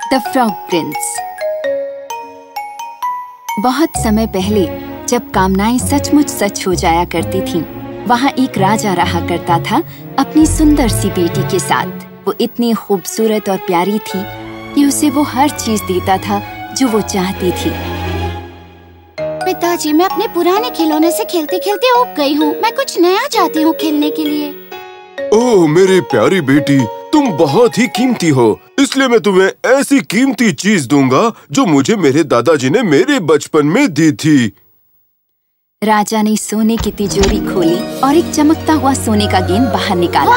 The frog Prince. बहुत समय पहले जब कामनाएं सचमुच सच हो जाया करती थीं, वहाँ एक राजा रहा करता था अपनी सुंदर सी बेटी के साथ। वो इतनी खूबसूरत और प्यारी थी कि उसे वो हर चीज देता था जो वो चाहती थी। पिताजी, मैं अपने पुराने खिलौने से खेलते खेलते ऊब गई हूँ। मैं कुछ नया चाहती हूँ खेलने के लिए। ओह मेरी प्यारी बेटी, तुम बहुत ही कीमती हो, इसलिए मैं तुम्हें ऐसी कीमती चीज दूंगा जो मुझे मेरे दादाजी ने मेरे बचपन में दी थी। राजा ने सोने की तिजोरी खोली और एक चमकता हुआ सोने का गेंद बाहर निकाला।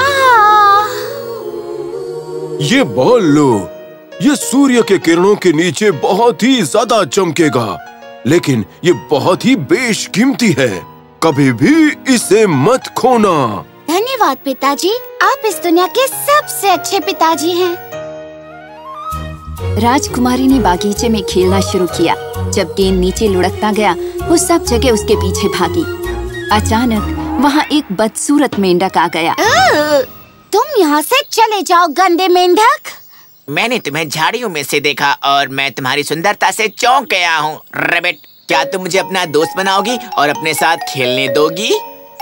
ये बॉल लो, ये सूर्य के किरणों के नीचे बहुत ही ज्यादा चमकेगा, लेकिन ये बहुत ही बेशकीमती है। कभी भी इसे मत खोना। धन्यवाद पिताजी, आप इस दुनिया के सबसे अच्छे पिताजी हैं। राजकुमारी ने बागीचे में खेलना शुरू किया। जब गेंद नीचे लुढ़कता गया, वो सब जगह उसके पीछे भागी। अचानक वहाँ एक बदसूरत मेंढक आ गया। तुम यहाँ से चले जाओ गंदे मेंढक। मैंने तुम्हें झाड़ियों में से देखा और मैं तुम्हारी सुंदरता से चौंक गया हूँ। रैबिट, क्या तुम मुझे अपना दोस्त बनाओगी और अपने साथ खेलने दोगी?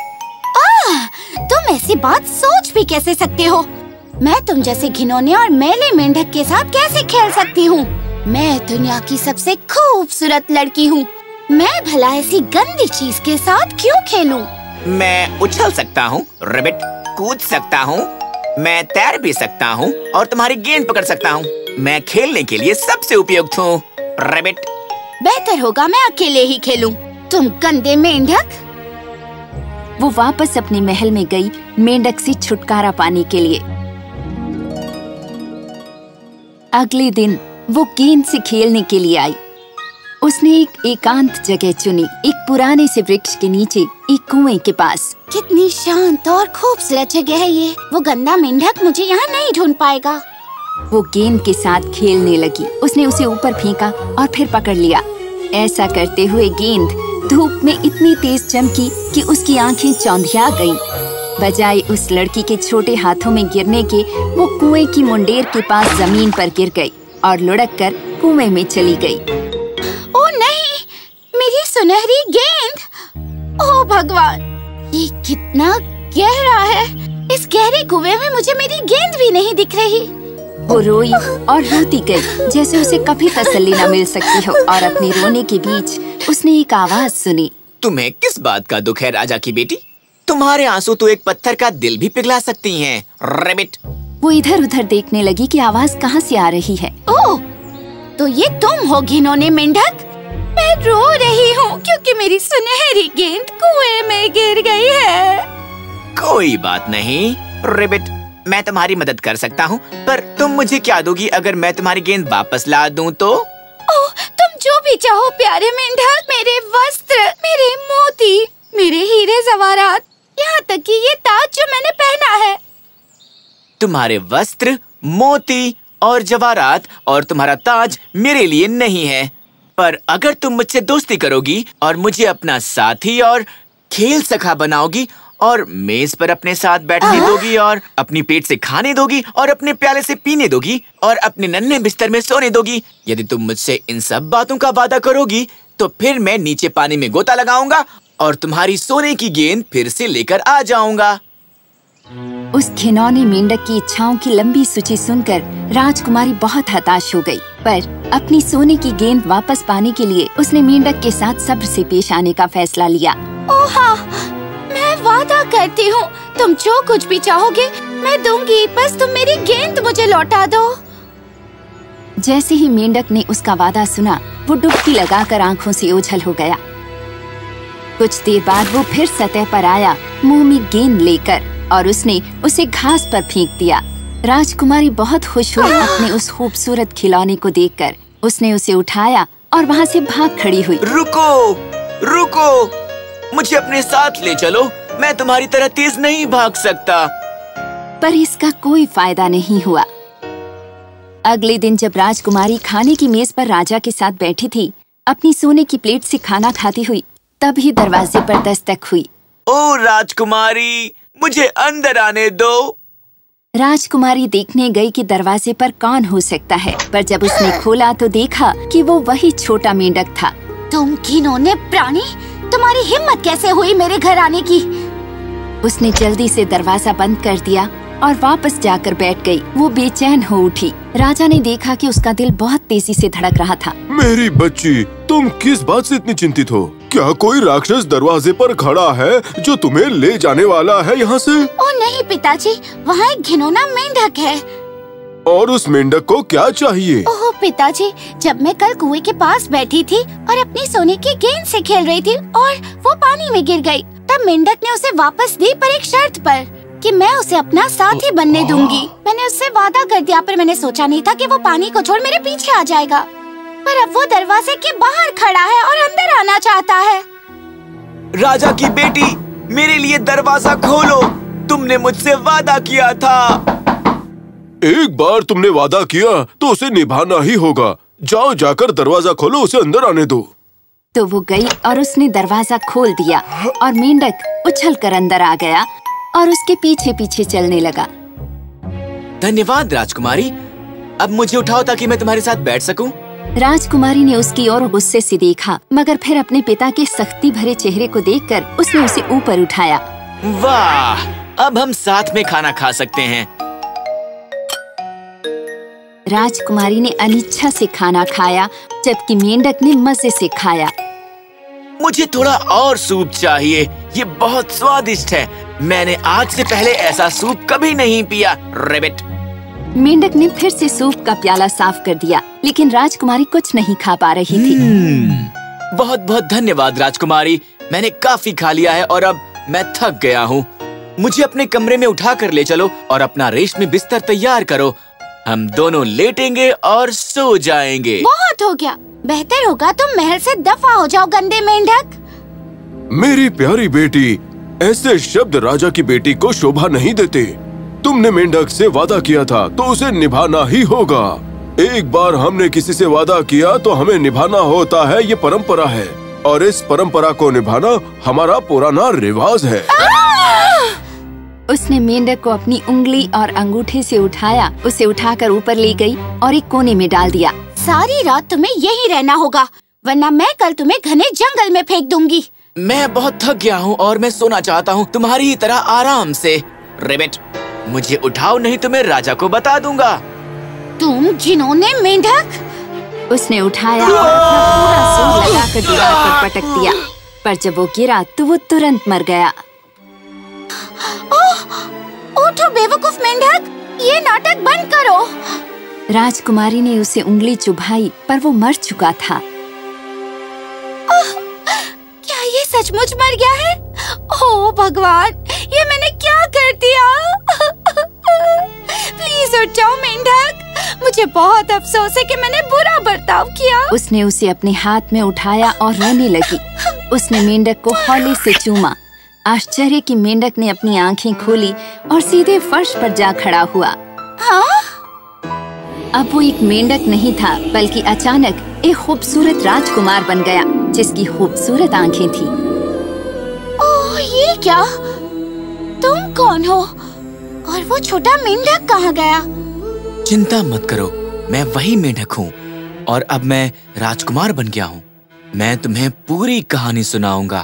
तुम ऐसी बात सोच भी कैसे सकते हो? मैं तुम जैसे घिनौने और मैले मेंढक के साथ कैसे खेल सकती हूँ? मैं दुनिया की सबसे खूबसूरत लड़की हूँ। मैं भला ऐसी गंदी चीज के साथ क्यों खेलूं? मैं उछल सकता हूँ रैबिट, कूद सकता हूँ, मैं तैर भी सकता हूँ और तुम्हारी गेंद पकड़ सकता हूँ। मैं खेलने के लिए सबसे उपयुक्त हूँ रैबिट। बेहतर होगा मैं अकेले ही खेलूं। तुम गंदे मेंढक। वो वापस अपने महल में गई मेंढक से छुटकारा पाने के लिए। अगले दिन वो गेंद से खेलने के लिए आई। उसने एक एकांत जगह चुनी, एक पुराने से वृक्ष के नीचे, एक कुएं के पास। कितनी शांत और खूबसूरत जगह है ये। वो गंदा मेंढक मुझे यहाँ नहीं ढूंढ पाएगा। वो गेंद के साथ खेलने लगी। उसने उसे ऊपर फेंका और फिर पकड़ लिया। ऐसा करते हुए गेंद धूप में इतनी तेज चमकी कि उसकी आंखें चौंधिया गईं। बजाय उस लड़की के छोटे हाथों में गिरने के, वो कुएं की मुंडेर के पास जमीन पर गिर गई और लुढ़क कर कुएं में चली गई। ओ नहीं, मेरी सुनहरी गेंद! ओह भगवान, ये कितना गहरा है। इस गहरे कुएं में मुझे मेरी गेंद भी नहीं दिख रही। वो रोई और रोती गई, जैसे उसे कभी तसल्ली न मिल सकती हो। और अपने रोने के बीच उसने एक आवाज सुनी। तुम्हें किस बात का दुख है राजा की बेटी? तुम्हारे आंसू तो एक पत्थर का दिल भी पिघला सकती हैं रैबिट। वो इधर उधर देखने लगी कि आवाज कहाँ से आ रही है। ओह, तो ये तुम हो घिनौने मेंढक? मैं रो रही हूँ क्योंकि मेरी सुनहरी गेंद कुएं में गिर गई है। कोई बात नहीं रैबिट, मैं तुम्हारी मदद कर सकता हूँ, पर तुम मुझे क्या दोगी अगर मैं तुम्हारी गेंद वापस ला दूँ तो? ओह, तुम जो भी चाहो प्यारे मेंढक। मेरे वस्त्र, मेरे मोती, मेरे हीरे जवाहरात, यहाँ तक कि ये ताज जो मैंने पहना है। तुम्हारे वस्त्र, मोती और जवाहरात और तुम्हारा ताज मेरे लिए नहीं है, पर अगर तुम मुझसे दोस्ती करोगी और मुझे अपना साथी और खेल सखा बनाओगी और मेज पर अपने साथ बैठने दोगी और अपनी पेट से खाने दोगी और अपने प्याले से पीने दोगी और अपने नन्हे बिस्तर में सोने दोगी, यदि तुम मुझसे इन सब बातों का वादा करोगी तो फिर मैं नीचे पानी में गोता लगाऊंगा और तुम्हारी सोने की गेंद फिर से लेकर आ जाऊंगा। उस घिनौने मेंढक की इच्छाओं की लंबी सूची सुनकर राजकुमारी बहुत हताश हो गई, पर अपनी सोने की गेंद वापस पाने के लिए उसने मेंढक के साथ सब्र से पेश आने का फैसला लिया। ओह हाँ, मैं वादा करती हूँ, तुम जो कुछ भी चाहोगे मैं दूंगी, बस तुम मेरी गेंद मुझे लौटा दो। जैसे ही मेंढक ने उसका वादा सुना, वो डुबकी लगाकर आंखों से ओझल हो गया। कुछ देर बाद वो फिर सतह पर आया, मुंह में गेंद लेकर, और उसने उसे घास पर फेंक दिया। राजकुमारी बहुत खुश हुई अपने उस खूबसूरत खिलौने को देखकर। उसने उसे उठाया और वहाँ से भाग खड़ी हुई। रुको, रुको, मुझे अपने साथ ले चलो, मैं तुम्हारी तरह तेज नहीं भाग सकता। पर इसका कोई फायदा नहीं हुआ। अगले दिन जब राजकुमारी खाने की मेज पर राजा के साथ बैठी थी, अपनी सोने की प्लेट से खाना खाती हुई, तभी दरवाजे पर दस्तक हुई। ओ राजकुमारी, मुझे अंदर आने दो। राजकुमारी देखने गई कि दरवाजे पर कौन हो सकता है, पर जब उसने खोला तो देखा कि वो वही छोटा मेंढक था। तुम घिनौने प्राणी, तुम्हारी हिम्मत कैसे हुई मेरे घर आने की? उसने जल्दी से दरवाजा बंद कर दिया और वापस जाकर बैठ गई। वो बेचैन हो उठी। राजा ने देखा कि उसका दिल बहुत तेजी से धड़क रहा था। मेरी बच्ची, तुम किस बात से इतनी चिंतित हो? क्या कोई राक्षस दरवाजे पर खड़ा है जो तुम्हें ले जाने वाला है यहाँ से? ओ नहीं पिताजी, वहाँ एक घिनौना मेंढक है। और उस मेंढक को क्या चाहिए? ओह पिताजी, जब मैं कल कुएं के पास बैठी थी और अपनी सोने की गेंद से खेल रही थी और वो पानी में गिर गई, तब मेंढक ने उसे वापस दी, पर एक शर्त पर कि मैं उसे अपना साथी बनने दूंगी। मैंने उससे वादा कर दिया, पर मैंने सोचा नहीं था कि वो पानी को छोड़ मेरे पीछे आ जाएगा। पर अब वो दरवाजे के बाहर खड़ा है और अंदर आना चाहता है। राजा की बेटी, मेरे लिए दरवाजा खोलो। तुमने मुझसे वादा किया था। एक बार तुमने वादा किया तो उसे निभाना ही होगा। जाओ, जाकर दरवाजा खोलो, उसे अंदर आने दो। तो वो गई और उसने दरवाजा खोल दिया और मेंढक उछलकर अंदर आ गया और उसके पीछे पीछे चलने लगा। धन्यवाद राजकुमारी। अब मुझे उठाओ ताकि मैं तुम्हारे साथ बैठ सकूं। राजकुमारी ने उसकी ओर गुस्से से देखा, मगर फिर अपने पिता के सख्ती भरे चेहरे को देखकर उसने उसे ऊपर उठाया। वाह, अब हम साथ में खाना खा सकते हैं। राजकुमारी ने अनिच्छा से खाना खाया, जबकि मेंढक ने मजे से खाया। मुझे थोड़ा और सूप चाहिए, ये बहुत स्वादिष्ट है। मैंने आज से पहले ऐसा सूप कभी नहीं पिया। रेबिट। मेंढक ने फिर से सूप का प्याला साफ कर दिया, लेकिन राजकुमारी कुछ नहीं खा पा रही थी। बहुत बहुत धन्यवाद राजकुमारी, मैंने काफी खा लिया है और अब मैं थक गया हूँ। मुझे अपने कमरे में उठा कर ले चलो और अपना रेशमी बिस्तर तैयार करो। हम दोनों लेटेंगे और सो जाएंगे। बहुत हो गया, बेहतर होगा तुम महल से दफा हो जाओ, गंदे मेंढक। मेरी प्यारी बेटी, ऐसे शब्द राजा की बेटी को शोभा नहीं देते। तुमने मेंढक से वादा किया था तो उसे निभाना ही होगा। एक बार हमने किसी से वादा किया तो हमें निभाना होता है, ये परंपरा है और इस परंपरा को निभाना हमारा पुराना रिवाज है। उसने मेंढक को अपनी उंगली और अंगूठे से उठाया, उसे उठाकर ऊपर ले गई और एक कोने में डाल दिया। सारी रात तुम्हें यहीं रहना होगा, वरना मैं कल तुम्हें घने जंगल में फेंक दूंगी। मैं बहुत थक गया हूँ और मैं सोना चाहता हूँ तुम्हारी ही तरह आराम से। रेबिट, मुझे उठाओ नहीं तो मैं राजा को बता दूंगा। तुम घिनौने मेंढक। उसने उठाया और अपना पूरा जोर लगाकर दीवार पर पटक दिया, पर जब वो गिरा तो वो तुरंत मर गया। उठो बेवकूफ मेंढक, ये नाटक बंद करो। राजकुमारी ने उसे उंगली चुभाई, पर वो मर चुका था। क्या ये सचमुच मर गया है? ओह भगवान, ये मैंने क्या कर दिया? प्लीज उठ जाओ मेंढक, मुझे बहुत अफसोस है कि मैंने बुरा बर्ताव किया। उसने उसे अपने हाथ में उठाया और रोने लगी। उसने मेंढक को हौले से चूमा। आश्चर्य की मेंढक ने अपनी आंखें खोली और सीधे फर्श पर जा खड़ा हुआ। हाँ? अब वो एक मेंढक नहीं था, बल्कि अचानक एक खूबसूरत राजकुमार बन गया, जिसकी खूबसूरत आंखें थी। ओह, ये क्या? तुम कौन हो? और वो छोटा मेंढक कहाँ गया? चिंता मत करो, मैं वही मेंढक हूँ और अब मैं राजकुमार बन गया हूँ। मैं तुम्हें पूरी कहानी सुनाऊंगा।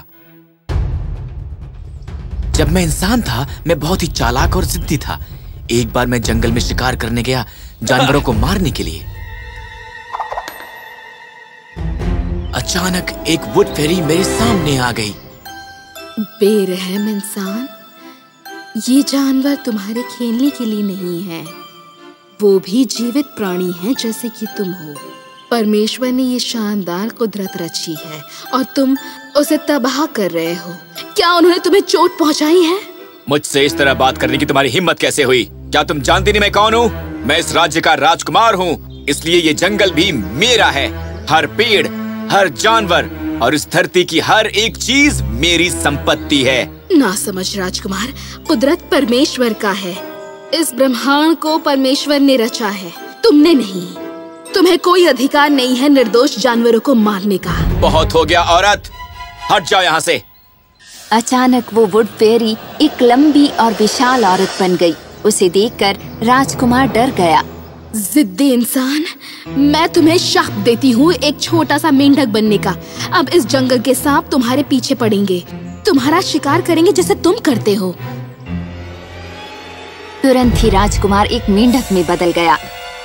जब मैं इंसान था, मैं बहुत ही चालाक और जिद्दी था। एक बार मैं जंगल में शिकार करने गया, जानवरों को मारने के लिए। अचानक एक वुड फेरी मेरे सामने आ गई। बेरहम इंसान, ये जानवर तुम्हारे खेलने के लिए नहीं है। वो भी जीवित प्राणी है जैसे कि तुम हो। परमेश्वर ने ये शानदार कुदरत रची है और तुम उसे तबाह कर रहे हो। क्या उन्होंने तुम्हें चोट पहुंचाई है? मुझसे इस तरह बात करने की तुम्हारी हिम्मत कैसे हुई? क्या तुम जानती नहीं मैं कौन हूँ? मैं इस राज्य का राजकुमार हूँ, इसलिए ये जंगल भी मेरा है। हर पेड़, हर जानवर और इस धरती की हर एक चीज मेरी संपत्ति है। ना समझ राजकुमार, कुदरत परमेश्वर का है। इस ब्रह्मांड को परमेश्वर ने रचा है, तुमने नहीं। तुम्हें कोई अधिकार नहीं है निर्दोष जानवरों को मारने का। बहुत हो गया औरत, हट जाओ यहाँ से। अचानक वो वुड फेरी एक लंबी और विशाल औरत बन गई। उसे देखकर राजकुमार डर गया। जिद्दी इंसान, मैं तुम्हें शाप देती हूँ एक छोटा सा मेंढक बनने का। अब इस जंगल के सांप तुम्हारे पीछे पड़ेंगे, तुम्हारा शिकार करेंगे जैसे तुम करते हो। तुरंत ही राजकुमार एक मेंढक में बदल गया।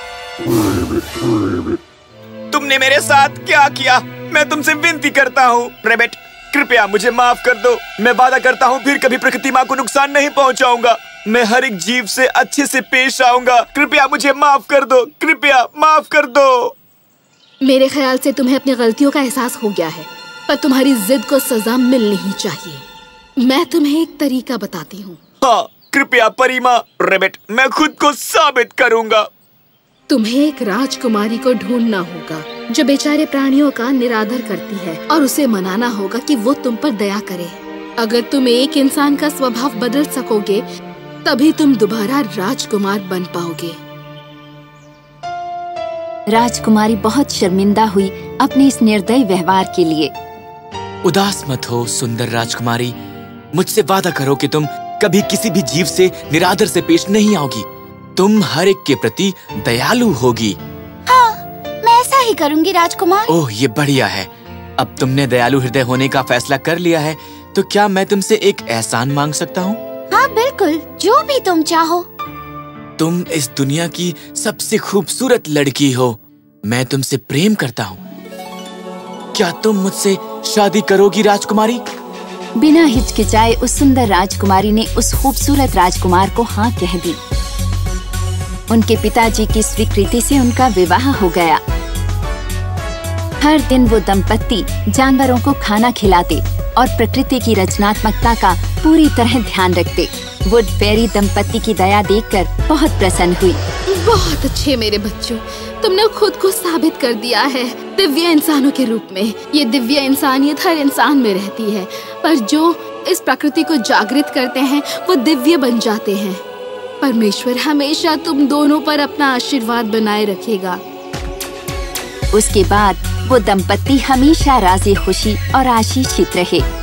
तुमने मेरे साथ क्या किया? मैं तुमसे विनती करता हूँ रेबिट, कृपया मुझे माफ कर दो। मैं वादा करता हूँ फिर कभी प्रकृति माँ को नुकसान नहीं पहुँचाऊंगा। मैं हर एक जीव से अच्छे से पेश आऊंगा। कृपया मुझे माफ कर दो, कृपया माफ कर दो। मेरे ख्याल से तुम्हें अपनी गलतियों का एहसास हो गया है, पर तुम्हारी जिद को सजा मिलनी ही चाहिए। मैं तुम्हें एक तरीका बताती हूँ। हाँ, कृपया परिमा। रेबिट, मैं खुद को साबित करूंगा। तुम्हें एक राजकुमारी को ढूंढना होगा जो बेचारे प्राणियों का निरादर करती है, और उसे मनाना होगा कि वो तुम पर दया करे। अगर तुम एक इंसान का स्वभाव बदल सकोगे तभी तुम दोबारा राजकुमार बन पाओगे। राजकुमारी बहुत शर्मिंदा हुई अपने इस निर्दयी व्यवहार के लिए। उदास मत हो सुंदर राजकुमारी, मुझसे वादा करो कि तुम कभी किसी भी जीव से निरादर से पेश नहीं आओगी। तुम हर एक के प्रति दयालु होगी। हाँ, मैं ऐसा ही करूंगी राजकुमार। ओह, ये बढ़िया है। अब तुमने दयालु हृदय होने का फैसला कर लिया है, तो क्या मैं तुमसे एक एहसान मांग सकता हूँ? हाँ बिल्कुल, जो भी तुम चाहो। तुम इस दुनिया की सबसे खूबसूरत लड़की हो। मैं तुमसे प्रेम करता हूँ। क्या तुम मुझसे शादी करोगी राजकुमारी? बिना हिचकिचाए उस सुंदर राजकुमारी ने उस खूबसूरत राजकुमार को हाँ कह दी। उनके पिताजी की स्वीकृति से उनका विवाह हो गया। हर दिन वो दंपत्ति जानवरों को खाना खिलाते और प्रकृति की रचनात्मकता का पूरी तरह ध्यान रखते। वुड फेरी दंपत्ति की दया देखकर बहुत प्रसन्न हुई। बहुत अच्छे मेरे बच्चों, तुमने खुद को साबित कर दिया है दिव्य इंसानों के रूप में। ये दिव्य इंसानियत हर इंसान में रहती है, पर जो इस प्रकृति को जागृत करते हैं वो दिव्य बन जाते हैं। परमेश्वर हमेशा तुम दोनों पर अपना आशीर्वाद बनाए रखेगा। उसके बाद वो दंपत्ति हमेशा राज़ी खुशी और आशीषित रहे।